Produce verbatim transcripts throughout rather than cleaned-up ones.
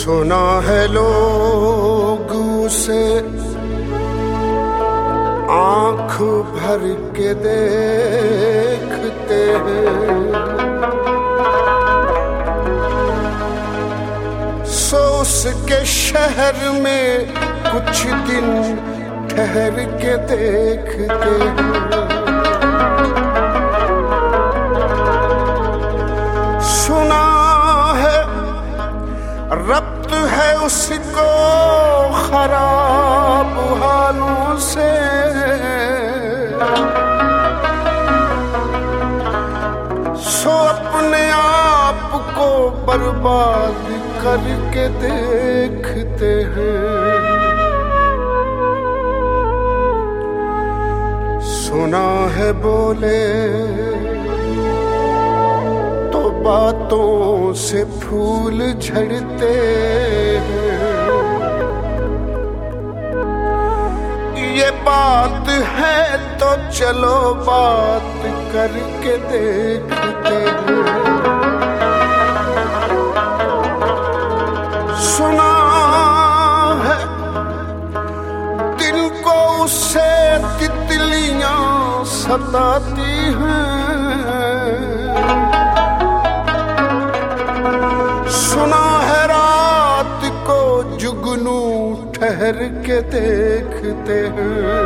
सुना है लोग उसे आँख भर के देखते हैं, सो उसके शहर में कुछ दिन ठहर के देखते हैं। सुना है रब्त है उसको खराब हालों से, सो अपने आप को बर्बाद करके देखते हैं। सुना है बोले तो बातों से फूल झड़ते हैं, ये बात है तो चलो बात करके देखते हैं। सुना है दिन को उससे तितलियां सताती हैं, सुना है रात को जुगनू ठहर के देखते हैं।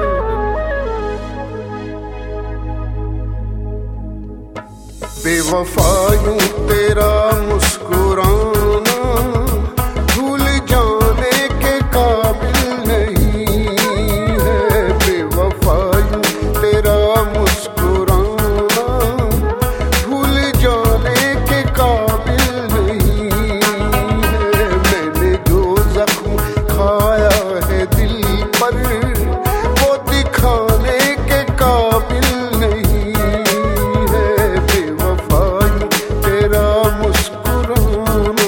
बेवफा यूं तेरा मुस्कुराना भूल जाने के काबिल नहीं है। बेवफा यूं तेरा मुस्कुराना भूल जाने के काबिल नहीं है। मैंने जो जख्म खाया है दिल पर वो दिखाने के काबिल नहीं है। बेवफा यूं तेरा मुस्कुराना।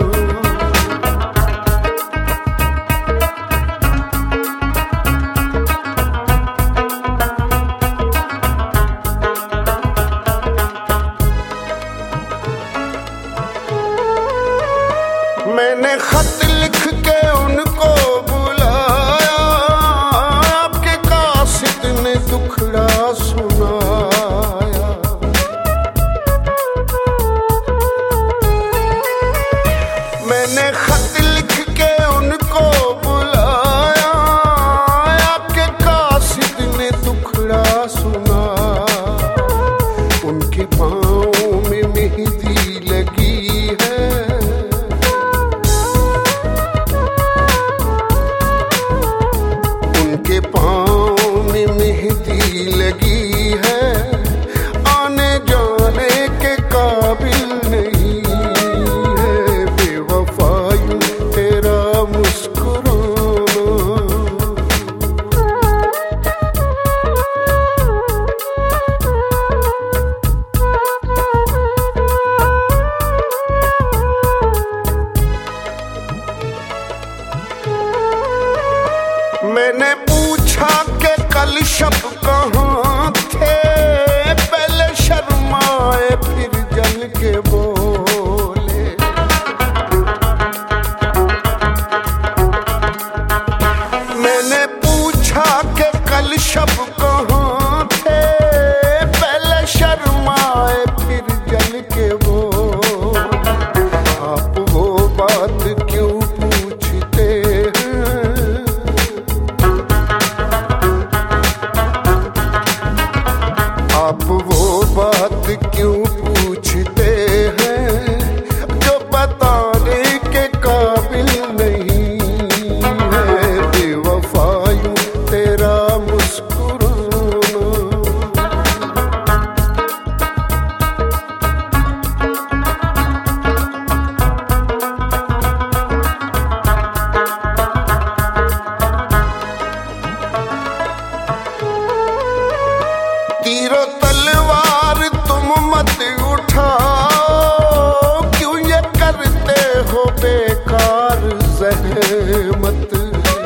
मैंने खत लिख के उनको बुलाया, आपके कासिद ने दुखड़ा सुनाया। मैंने खत लिख के उनको बुलाया, आपके कासिद ने दुखड़ा सुनाया। उनके पाँव में मेहंदी लगी है, के पाँव में मेहंदी लगी है, आने जाने के काबिल नहीं है। बेवफा यूं तेरा मुस्कुराना। मैंने पूछा कि कल शब कहाँ थे, पहले शर्माए फिर जल के बोले। मैंने पूछा कि कल शब कहाँ थे, पहले शर्माए फिर जल के बोले। आप वो बात क्यों पूछते हैं, आप वो बात क्यों पूछते हैं जो बताने के काबिल नहीं है। बेवफा यूं तेरा मुस्कुराना। तीरो तलवार तुम मत उठाओ, क्यों ये करते हो बेकार ज़हमत।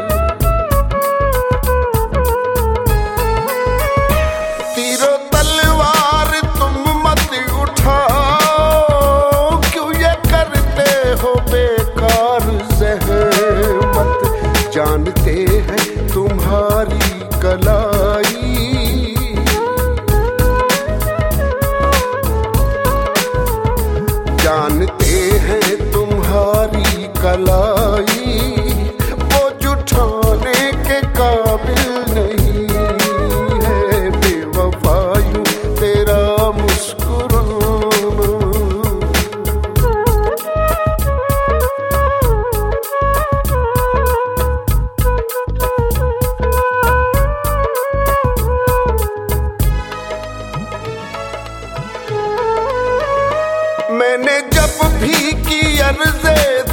तीरो तलवार तुम मत उठाओ, क्यों ये करते हो बेकार मैंने जब भी की अर्ज़े